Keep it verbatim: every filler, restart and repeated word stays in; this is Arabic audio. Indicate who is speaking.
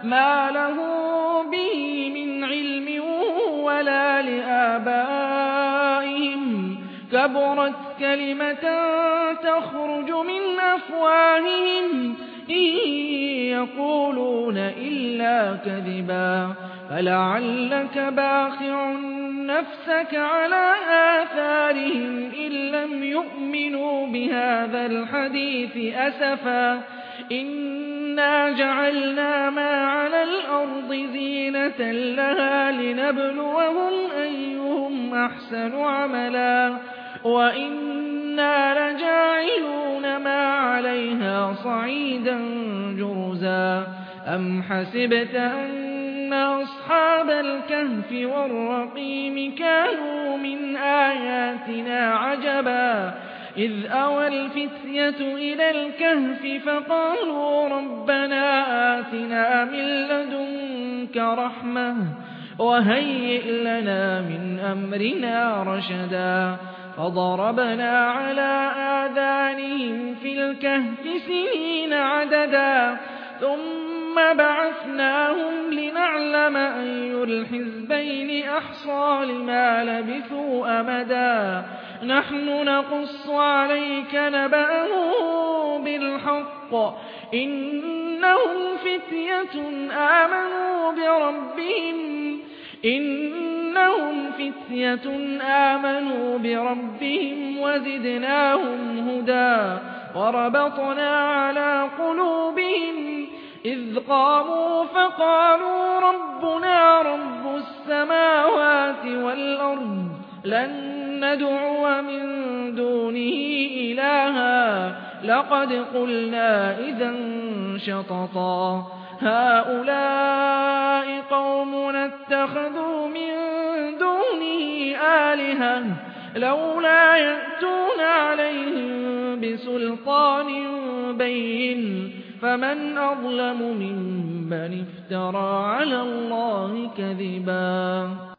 Speaker 1: مَا لَهُ بِهِ مِنْ عِلْمٍ وَلَا لِآبَائِهِمْ ۚ كَبُرَتْ كَلِمَةً تَخْرُجُ مِنْ أَفْوَاهِهِمْ إِن يَقُولُونَ إِلَّا كَذِبًا فَلَعَلَّكَ بَاخِعٌ نَّفْسَكَ عَلَىٰ آثَارِهِمْ إِن لَّمْ يُؤْمِنُوا بِهَٰذَا الْحَدِيثِ أَسَفًا ۚ إِنَّا جَعَلْنَا مَا عَلَى الْأَرْضِ زِينَةً لَّهَا لِنَبْلُوَهُمْ أَيُّهُمْ أَحْسَنُ عَمَلًا وَإِنَّا لَجَاعِلُونَ مَا عَلَيْهَا صَعِيدًا جُرُزًا أَمْ حَسِبْتَ أَنَّ أَصْحَابَ الْكَهْفِ وَالرَّقِيمِ كَانُوا مِنْ آيَاتِنَا عَجَبًا إِذْ أَوَى الْفِتْيَةُ إِلَى الْكَهْفِ فَقَالُوا رَبَّنَا آتِنَا مِن لَّدُنكَ رَحْمَةً وَهَيِّئْ لَنَا مِنْ أَمْرِنَا رَشَدًا فَضَرَبْنَا عَلَىٰ آذَانِهِمْ فِي الْكَهْفِ سِنِينَ عَدَدًا ثُمَّ بَعَثْنَاهُمْ لِنَعْلَمَ أَيُّ الْحِزْبَيْنِ أَحْصَىٰ لِمَا لَبِثُوا أَمَدًا نَّحْنُ نَقُصُّ عَلَيْكَ نَبَأَهُم بِالْحَقِّ ۚ إِنَّهُمْ فِتْيَةٌ آمَنُوا بِرَبِّهِمْ إِنَّهُمْ فِتْيَةٌ آمَنُوا بِرَبِّهِمْ وَزِدْنَاهُمْ هُدًى وَرَبَطْنَا عَلَىٰ قُلُوبِهِمْ إِذْ قَامُوا فَقَالُوا رَبُّنَا رَبُّ السَّمَاوَاتِ وَالْأَرْضِ لَن نَّدْعُوَ مِن دُونِهِ إِلَٰهًا لَّقَدْ قُلْنَا إِذًا شَطَطًا هَٰؤُلَاءِ قَوْمُنَا اتَّخَذُوا مِن دُونِهِ آلِهَةً لَّوْلَا يَأْتُونَ عَلَيْهِم بِسُلْطَانٍ بَيِّنٍ فَمَنْ أَظْلَمُ مِمَّنِ افْتَرَىٰ عَلَى اللَّهِ كَذِبًا